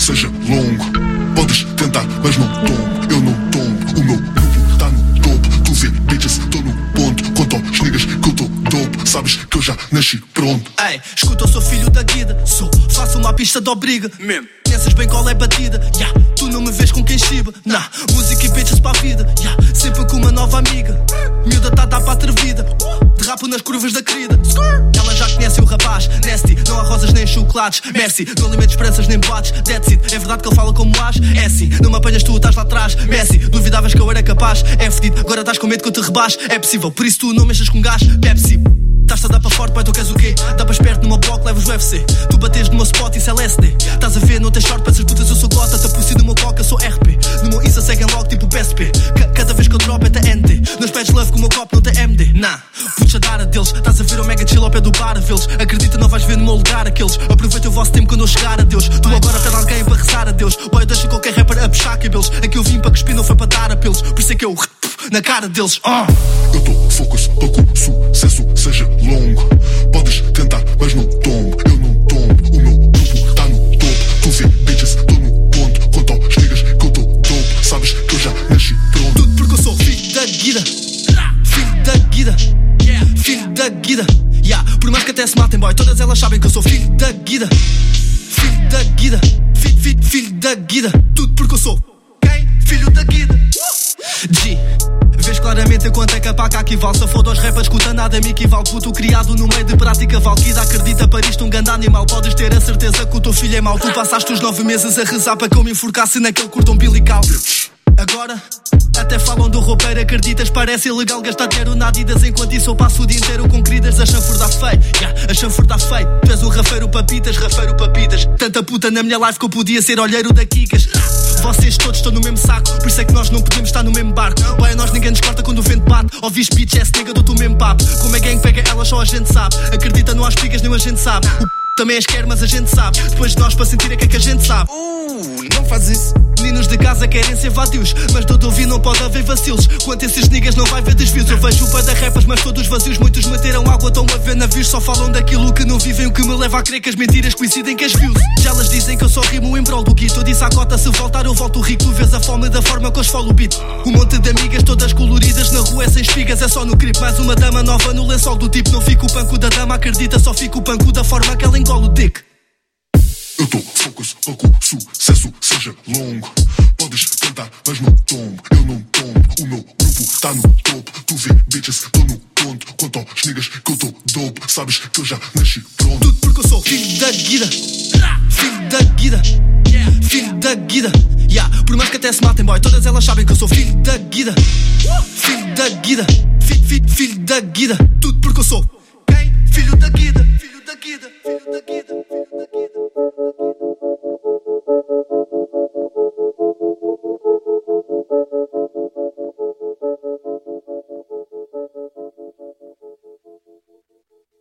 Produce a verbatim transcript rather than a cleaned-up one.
seja longo. Podes tentar, mas não tombo. Eu não tombo, o meu grupo tá no topo. Tu vê, bitches, tô no ponto. Quanto aos niggas que eu tô dope, sabes que eu já nasci pronto. Ei, escuta, eu sou filho da guida. Sou, faço uma pista de obriga mesmo. Pensas bem qual é a batida, yeah. Tu não me vês com quem chiba, nah. Música e bitches para a vida, yeah. Sempre com uma nova amiga. Miúda tá a dar para atrevida. Derrapo nas curvas da querida. Ela já conhece o rapaz, nasty. Não há rosas nem chocolates, Messi. Não alimento esperanças nem boates, that's it. É verdade que ele fala como age, é assim. Não me apanhas tu, estás lá atrás, Messi. Duvidavas que eu era capaz, é fedido. Agora estás com medo que eu te rebaixo, é possível. Por isso tu não mexas com gás, Pepsi. Estás a dar para forte, pai, tu queres o quê? Dá para esperto numa bloco, levas o U F C. Tu bates no meu spot, isso é L S D. Estás a ver, não tens short para essas putas, eu sou gota. Tapuci no meu coca, sou R P. No meu Insta seguem logo tipo P S P. C- Cada vez que eu drop é T N T. Nos pés love com o meu copo não tem M D. Nah, puxa a dar a deles. Estás a ver o mega chill ao pé do bar a vê-los. Acredita, não vais ver no meu lugar aqueles. Aproveita o vosso tempo quando eu chegar a Deus. Tu agora tens alguém para rezar a Deus. Boy, eu deixo qualquer rapper a puxar cabelos. Aqui eu vim para cuspir, não foi para dar apelos. Por isso é que eu na cara deles. uh. Eu tô focus para que o sucesso seja longo. Podes tentar, mas não tombo. Eu não tombo, o meu grupo tá no topo. Tu vê, bitches, tô no ponto. Quanto aos niggas que eu tô dope, sabes que eu já nasci pronto. Tudo porque eu sou filho da guida. Filho da guida. Filho da guida, yeah. Por mais que até se matem, boy, todas elas sabem que eu sou filho da guida. Filho da guida. Filho, filho, filho da guida. Tudo porque eu sou quem? Filho da guida. G, vês claramente a quanto é que a paca equivale. Se foda aos rappers, escuta nada me equivale. Puto criado no meio de prática valquida. Acredita para isto um grande animal. Podes ter a certeza que o teu filho é mau. Tu passaste os nove meses a rezar para que eu me enforcasse naquele curto umbilical. Agora, até falam do roupeiro, acreditas? Parece ilegal gastar dinheiro na Adidas. Enquanto isso eu passo o dia inteiro com queridas. A chanfur dá feio, yeah, a chanfur dá feio. Tu és um rafeiro papitas, rafeiro papitas. Tanta puta na minha live que eu podia ser olheiro da Kikas. Vocês todos estão no mesmo saco, por isso é que nós não podemos estar no mesmo barco. Boy, a nós ninguém nos corta quando o vento bate. Ouvis bitch, ass nigga, dou-te o mesmo papo. Como é gang pega elas só a gente sabe. Acredita, não há espigas, nem a gente sabe. O p... também as quer, mas a gente sabe. Depois de nós para sentir é que é que a gente sabe. Uh, não faz isso. Meninos de casa querem ser vadios, mas todo ouvir não pode haver vacilos. Quanto esses niggas não vai ver desvios. Eu vejo o pai da rappers, mas todos vazios. Muitos meteram água, estão a ver navios. Só falam daquilo que não vivem, o que me leva a crer que as mentiras coincidem com as views. Já elas dizem que eu só rimo em prol do guito. Eu disse à cota, se voltar eu volto rico. Tu vês a fome da forma que eu esfolo o beat. Um monte de amigas todas coloridas na rua é sem espigas, é só no crip. Mais uma dama nova no lençol do tipo. Não fico o panco da dama, acredita, só fico o panco da forma que ela engola o dick. Eu tô focus para que o sucesso seja longo. Podes tentar, mas não tombo. Eu não tombo, o meu grupo tá no topo. Tu vê, bitches, tô no ponto. Quanto aos niggas que eu tô dope, sabes que eu já nasci pronto. Tudo porque eu sou filho da guida. Filho da guida. Filho da guida, yeah. Por mais que até se matem, boy, todas elas sabem que eu sou filho da guida. Filho da guida. Filho, filho, filho da guida. Tudo porque eu sou quem? Filho da guida. Filho da guida. Filho da guida. Filho da guida.